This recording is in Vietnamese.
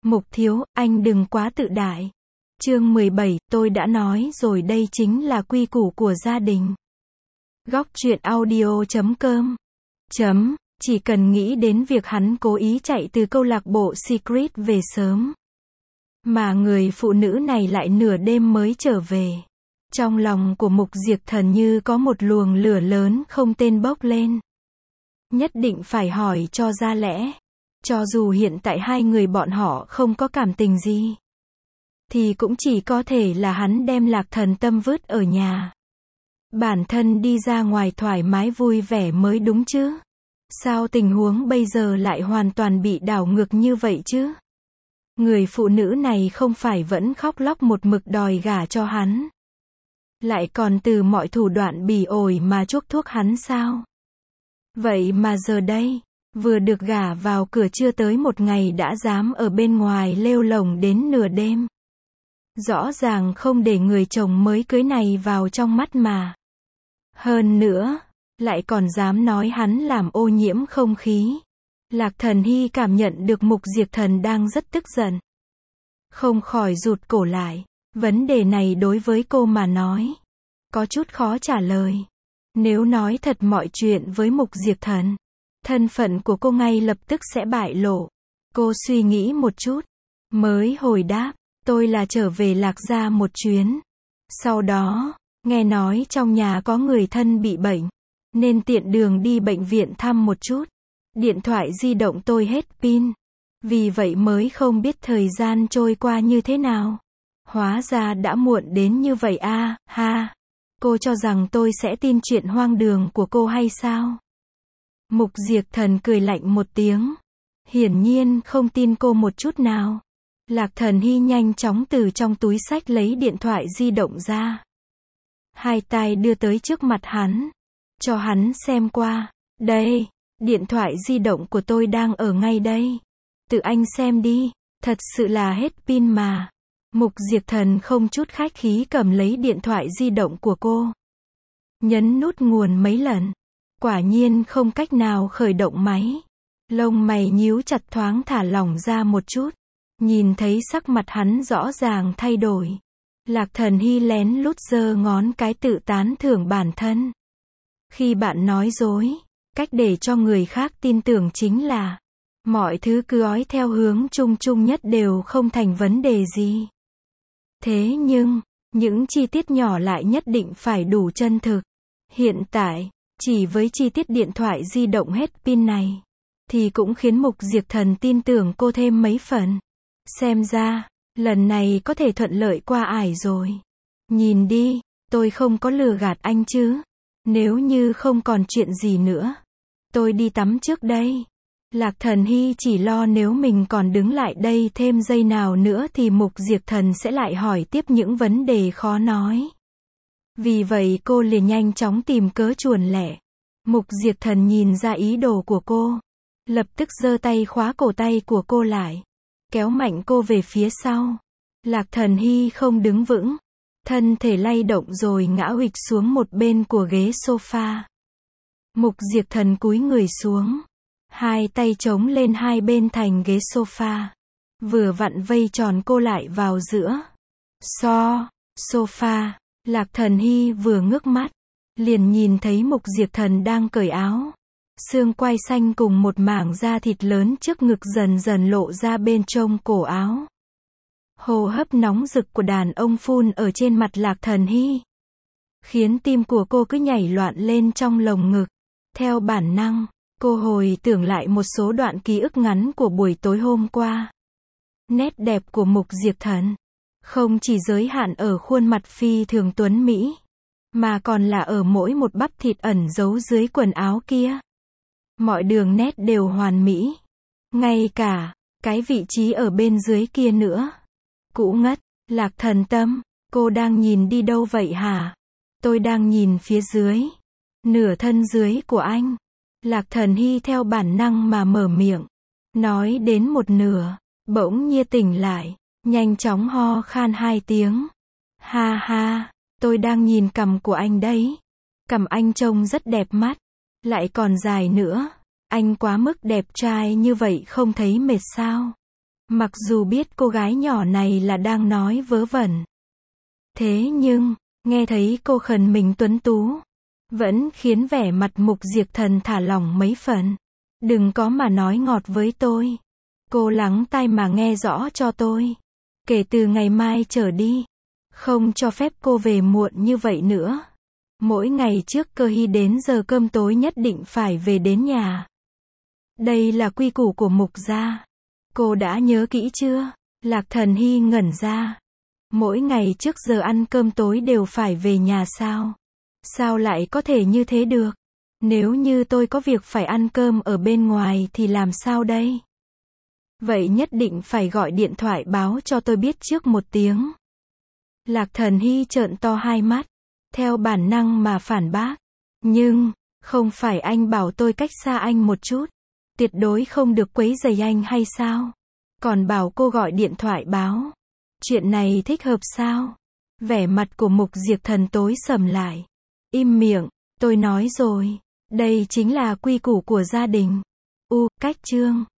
Mục thiếu, anh đừng quá tự đại. Chương 17, tôi đã nói rồi đây chính là quy củ của gia đình. Góc truyện audio.com Chỉ cần nghĩ đến việc hắn cố ý chạy từ câu lạc bộ Secret về sớm. Mà người phụ nữ này lại nửa đêm mới trở về. Trong lòng của Mục Diệp Thần như có một luồng lửa lớn không tên bốc lên. Nhất định phải hỏi cho ra lẽ. Cho dù hiện tại hai người bọn họ không có cảm tình gì, thì cũng chỉ có thể là hắn đem Lạc Thần Tâm vứt ở nhà. Bản thân đi ra ngoài thoải mái vui vẻ mới đúng chứ. Sao tình huống bây giờ lại hoàn toàn bị đảo ngược như vậy chứ? Người phụ nữ này không phải vẫn khóc lóc một mực đòi gả cho hắn. Lại còn từ mọi thủ đoạn bỉ ổi mà chuốc thuốc hắn sao? Vậy mà giờ đây, vừa được gả vào cửa chưa tới một ngày đã dám ở bên ngoài lêu lổng đến nửa đêm. Rõ ràng không để người chồng mới cưới này vào trong mắt mà. Hơn nữa, lại còn dám nói hắn làm ô nhiễm không khí. Lạc Thần Hy cảm nhận được Mục Diệp Thần đang rất tức giận. Không khỏi rụt cổ lại. Vấn đề này đối với cô mà nói, có chút khó trả lời. Nếu nói thật mọi chuyện với Mục Diệp Thần, thân phận của cô ngay lập tức sẽ bại lộ. Cô suy nghĩ một chút, mới hồi đáp, tôi là trở về Lạc gia một chuyến. Sau đó, nghe nói trong nhà có người thân bị bệnh, nên tiện đường đi bệnh viện thăm một chút. Điện thoại di động tôi hết pin, vì vậy mới không biết thời gian trôi qua như thế nào. Hóa ra đã muộn đến như vậy à, ha. Cô cho rằng tôi sẽ tin chuyện hoang đường của cô hay sao? Mục Diệp Thần cười lạnh một tiếng. Hiển nhiên không tin cô một chút nào. Lạc Thần Hy nhanh chóng từ trong túi xách lấy điện thoại di động ra. Hai tay đưa tới trước mặt hắn. Cho hắn xem qua. Đây, điện thoại di động của tôi đang ở ngay đây. Tự anh xem đi, thật sự là hết pin mà. Mục Diệp Thần không chút khách khí cầm lấy điện thoại di động của cô. Nhấn nút nguồn mấy lần. Quả nhiên không cách nào khởi động máy. Lông mày nhíu chặt thoáng thả lỏng ra một chút. Nhìn thấy sắc mặt hắn rõ ràng thay đổi. Lạc Thần Hy lén lút giơ ngón cái tự tán thưởng bản thân. Khi bạn nói dối, cách để cho người khác tin tưởng chính là mọi thứ cứ ói theo hướng chung chung nhất đều không thành vấn đề gì. Thế nhưng, những chi tiết nhỏ lại nhất định phải đủ chân thực. Hiện tại, chỉ với chi tiết điện thoại di động hết pin này, thì cũng khiến Mục Diệp Thần tin tưởng cô thêm mấy phần. Xem ra, lần này có thể thuận lợi qua ải rồi. Nhìn đi, tôi không có lừa gạt anh chứ. Nếu như không còn chuyện gì nữa, tôi đi tắm trước đây. Lạc Thần Hy chỉ lo nếu mình còn đứng lại đây thêm giây nào nữa thì Mục Diệp Thần sẽ lại hỏi tiếp những vấn đề khó nói. Vì vậy cô liền nhanh chóng tìm cớ chuồn lẻ. Mục Diệp Thần nhìn ra ý đồ của cô, lập tức giơ tay khóa cổ tay của cô lại, kéo mạnh cô về phía sau. Lạc Thần Hy không đứng vững, thân thể lay động rồi ngã huỵch xuống một bên của ghế sofa. Mục Diệp Thần cúi người xuống, hai tay chống lên hai bên thành ghế sofa, vừa vặn vây tròn cô lại vào giữa sofa. Lạc Thần Hy vừa ngước mắt, liền nhìn thấy Mục Diệp Thần đang cởi áo. Xương quai xanh cùng một mảng da thịt lớn trước ngực dần dần lộ ra bên trong cổ áo. Hô hấp nóng rực của đàn ông phun ở trên mặt Lạc Thần Hy, khiến tim của cô cứ nhảy loạn lên trong lồng ngực. Theo bản năng, cô hồi tưởng lại một số đoạn ký ức ngắn của buổi tối hôm qua. Nét đẹp của Mục Diệp Thần không chỉ giới hạn ở khuôn mặt phi thường tuấn mỹ, mà còn là ở mỗi một bắp thịt ẩn giấu dưới quần áo kia. Mọi đường nét đều hoàn mỹ. Ngay cả cái vị trí ở bên dưới kia nữa. Cũ ngất. Lạc Thần Tâm, cô đang nhìn đi đâu vậy hả? Tôi đang nhìn phía dưới. Nửa thân dưới của anh. Lạc Thần Hy theo bản năng mà mở miệng. Nói đến một nửa, bỗng nhiên tỉnh lại, nhanh chóng ho khan hai tiếng. Ha ha, tôi đang nhìn cằm của anh đấy. Cằm anh trông rất đẹp mắt, lại còn dài nữa. Anh quá mức đẹp trai như vậy không thấy mệt sao? Mặc dù biết cô gái nhỏ này là đang nói vớ vẩn. Thế nhưng, nghe thấy cô khẩn mình tuấn tú, vẫn khiến vẻ mặt Mục Diệp Thần thả lỏng mấy phần. Đừng có mà nói ngọt với tôi. Cô lắng tai mà nghe rõ cho tôi. Kể từ ngày mai trở đi, không cho phép cô về muộn như vậy nữa. Mỗi ngày trước Cơ Hy đến giờ cơm tối nhất định phải về đến nhà. Đây là quy củ của Mục gia. Cô đã nhớ kỹ chưa? Lạc Thần Hy ngẩn ra. Mỗi ngày trước giờ ăn cơm tối đều phải về nhà sao? Sao lại có thể như thế được? Nếu như tôi có việc phải ăn cơm ở bên ngoài thì làm sao đây? Vậy nhất định phải gọi điện thoại báo cho tôi biết trước một tiếng. Lạc Thần Hy trợn to hai mắt, theo bản năng mà phản bác. Nhưng, không phải anh bảo tôi cách xa anh một chút, tuyệt đối không được quấy rầy anh hay sao? Còn bảo cô gọi điện thoại báo. Chuyện này thích hợp sao? Vẻ mặt của Mục Diệp Thần tối sầm lại. Im miệng, tôi nói rồi, đây chính là quy củ của gia đình. Cách chương